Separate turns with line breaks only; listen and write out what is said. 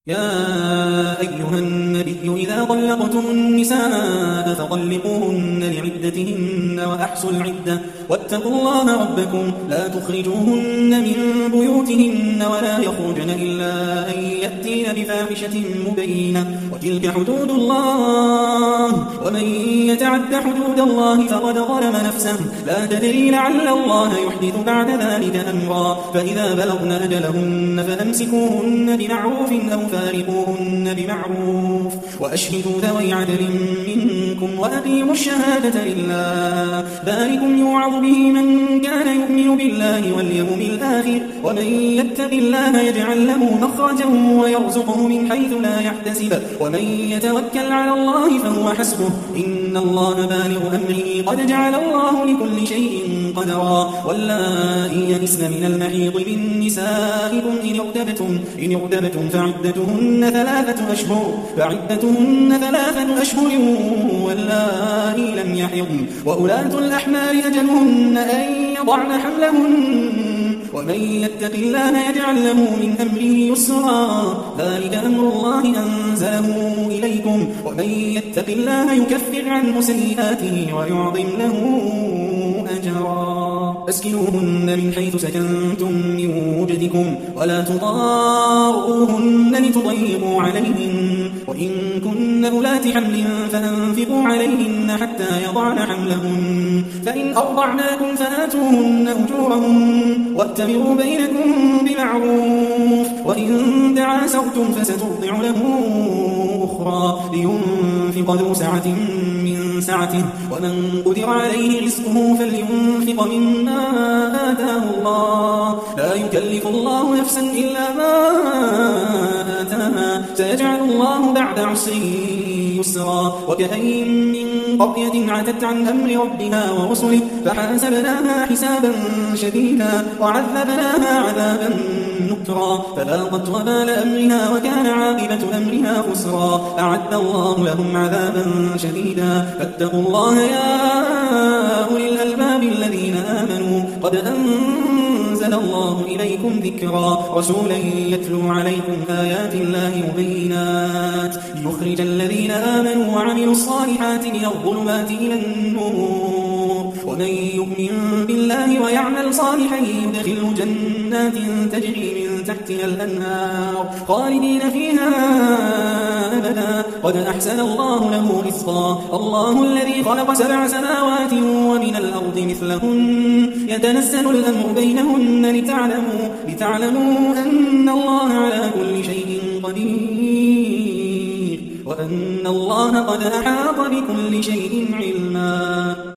يا أيها النبي إذا طلقتم النساء فطلقوهن لعدتهن وأحصوا العدة واتقوا الله ربكم لا تخرجوهن من بيوتهن ولا يخرجن إلا أن يأتين بفاحشة مبينة وتلك حدود الله ومن يتعد حدود الله فقد ظلم نفسه لا تدري لعل الله يحدث بعد ذلك أمرا فإذا بلغن أجلهن فأمسكوهن بمعروف أو فارقوهن بمعروف وأشهدوا ذوي عدل منكم وأقيموا الشهادة لله ذلكم يوعظ به من كان يؤمن بالله واليوم الآخر ومن يتق الله يجعل له مخرجا ويرزقه من حيث لا يحتسب ومن يتوكل على الله فهو حسبه إن الله بالغ أمره قد جعل الله لكل شيء قدرا واللائي يئسن من المحيض من نسائكم إن ارتبتم فعدتهن ثلاثة أشهر واللائي لم يحضن وأولاة الأحمال أجلهن أن يضعن حملهن ومن يتق الله يجعل له من أمره يسرا ذلك أمر الله أنزله إليكم ومن يتق الله يكفر عنه سيئاته ويعظم له أجرا أسكنوهن من حيث سكنتم من وجدكم ولا تضاروهن لتضيقوا عليهن وإن كن أولات حمل فأنفقوا عليهن حتى يضعن حملهن فإن أرضعناكم فآتوهن أجورهن واتبعوا بينكم بمعروف وإن تعاسرتم فسترضع له أخرى لينفق ذو سعة من سعته ومن قدر عليه رزقه فلينفق مما آتاه الله لا يكلف الله نفسا إلا ما آتاها سيجعل الله بعد عسر يسرا وكأين من قرية عتت عن أمر ربها ورسله فحاسبناها حسابا شديدا وعذبناها عذابا نكرا فذاقت وبال أمرها وكان عاقبة أمرها خسرا أعد الله لهم عذابا شديدا فاتقوا الله يا أولي الألباب الذين آمنوا قد أنزل الله إليكم ذكرا رسولا يتلو عليكم آيات الله مبينات ليخرج الذين آمنوا وعملوا الصالحات من الظلمات إلى النور ومن يؤمن بالله ويعمل صالحا يدخله جنات تجري من تحتها الأنهار خالدين فيها أبدا قد أحسن الله له رزقا الله الذي خلق 7 سماوات ومن الأرض مثلهن يتنزل الأمر بينهن لتعلموا أن الله على كل شيء قدير وأن الله قد أحاط بكل شيء علما.